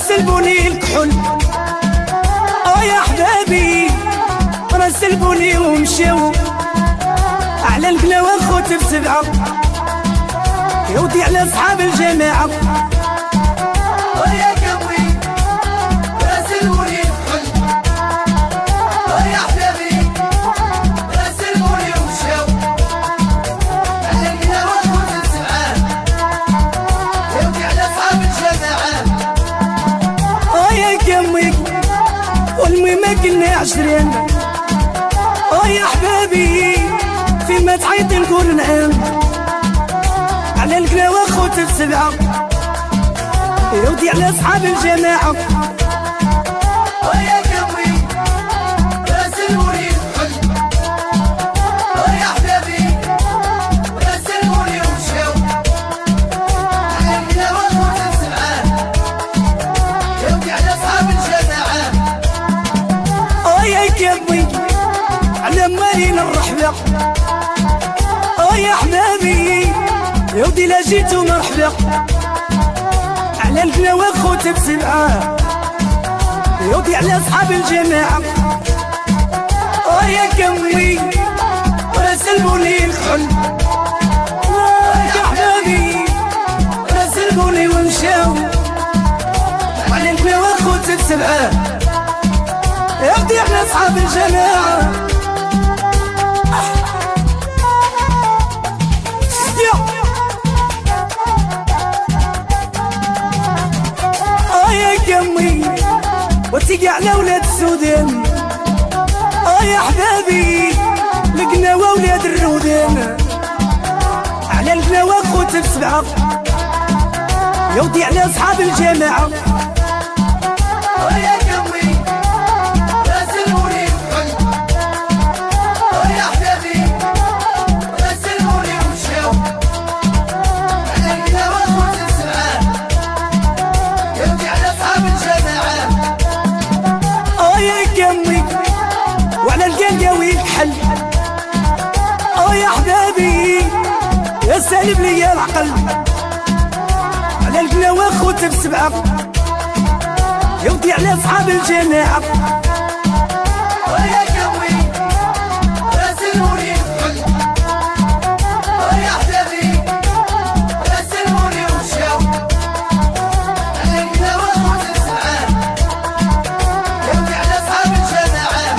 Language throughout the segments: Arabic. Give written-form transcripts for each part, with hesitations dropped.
سلبوني الكحول يا حبابي راه سلبوني ومشاو على القلاوة خوت بسبعة يا ودي على أصحاب الجماعة يا قوي راه سلبوني الكحول يا حبابي راه سلبوني ومشاو على القلاوة خوت بسبعة يا ودي على أصحاب الجماعة يا قوي والمهم كنا 20 يا حبابي فيما تعيط نقول نعم على القلاوة خوت بسبعة يا ودي على أصحاب الجماعة يا قوي راه سلبوني الكحول يا حبابي راه سلبوني ومشاو على القلاوة خوت بسبعة يا ودي على أصحاب الجماعة يا قوي على مالين الرحبة يا حبابي يا ودي لا جيتو مرحبا على القلاوة خوت بسبعة يا ودي على أصحاب الجماعة يا قوي راه سلبوني الكحول يا حبابي راه سلبوني ومشاو على القلاوة خوت بسبعة يا ودي على أصحاب الجماعة يا قمي وتيجي على ولاد السودان يا حبابي القلاوة ولاد الرودان على القلاوة خوت بسبعة يا ودي على أصحاب الجماعة يا قوي راه سلبوني الكحول يا حبابي راه سلبوني ومشاو على القلاوة خوت بسبعة يا ودي على أصحاب الجماعة يا قمي وعلى القلاوي الكحل يا حبابي يا سالب ليا العقل على القلاوة خوت بسبعة يا ودي على أصحاب الجماعة يا قوي راه سلبوني الكحول يا حبابي راه سلبوني ومشاو على القلاوة خوت بسبعة يا ودي على أصحاب الجماعة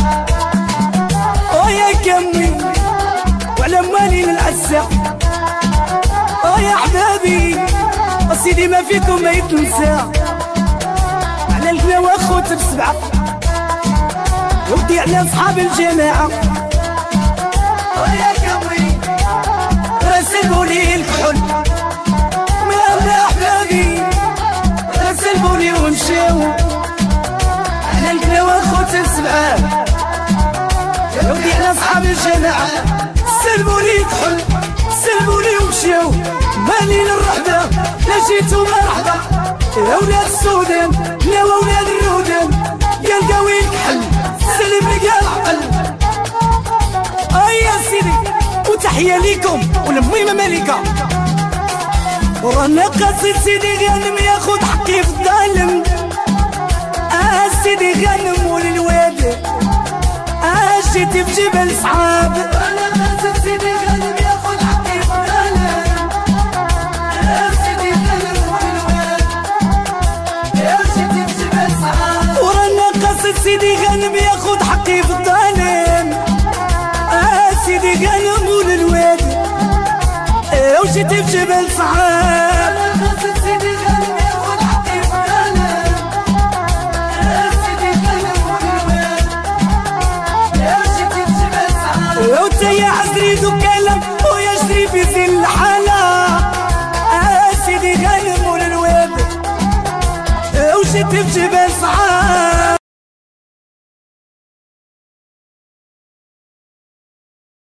يا قمي وعلى مالين العسى يا حبابي سيدي ما فيكم ما يتنسى على القلاوة خوت بسبعة يا ودي على أصحاب الجماعة يا قوي راه سلبوني الكحول يا حبابي راه سلبوني ومشاو على القلاوة خوت بسبعة يا ودي على أصحاب الجماعة سلبوني الكحول سلبوني ومشاو مالين الرحبة لا جيتو مرحبا يا ولاد السودان يا ولاد الرودان قال قوي الكحل سلم لي قال عقل يا سيدي وتحية ليكم والميمة مالكة ورانا قصيد سيدي غانم ياخد حقي في الظالم سيدي غانم وللواد جيتي في جبل صحاب رانا قصيد سيدي غانم ياخد حقي في الظالم سيدي غانم وللواد جيتي في جبل صحاب ورانا قصيد سيدي غانم ياخد حقي في الظالم سيدي غانم وللواد وجيتي في جبل صحاب رانا قصيد سيدي غانم ياخد حقي في الظالم سيدي غانم وللواد جيتي في جبل صحاب وانت يا عزري ذو كلام ويا جري في ذل